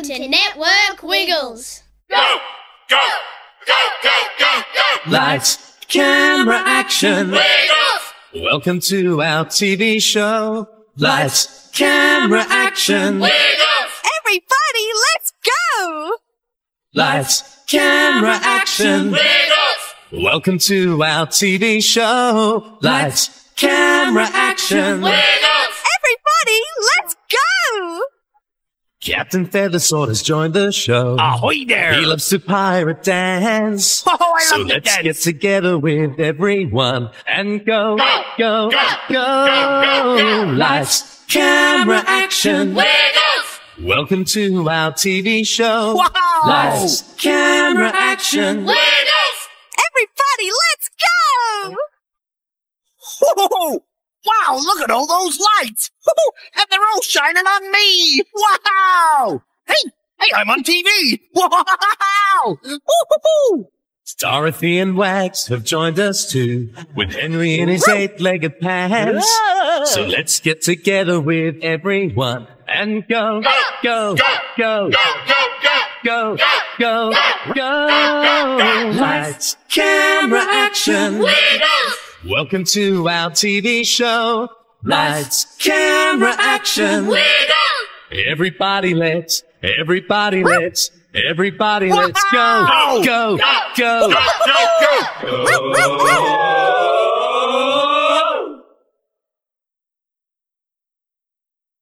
to Network Wiggles. Go, go, go, go, go, go. Lights, camera, action. Wiggles. Welcome to our TV show. Lights, camera, action. Wiggles. Everybody, let's go! Lights, camera, action. Wiggles. Welcome to our TV show. Lights, camera, action. Wiggles. Everybody, let's go! Captain Feathersword has joined the show. Ahoy there! He loves to pirate dance. Oh, I So love to let's dance. get together with everyone and go, go, go. Lights, camera, action. Wiggles. Welcome to our TV show. Wow! Lights, camera, action. Wiggles. Everybody, let's go! Whoa! Wow, look at all those lights! Woo-hoo, and they're all shining on me! Wow! Hey, I'm on TV! Wow! Woo-hoo-hoo! Dorothy and Wags have joined us too, with Henry in his eight-legged pants. So let's get together with everyone and go, go, go, go, go, go. Lights, camera, action. Wiggles. Welcome to our TV show. Lights, camera, action. Wiggles. Everybody let's go, go, go. Go, go, go.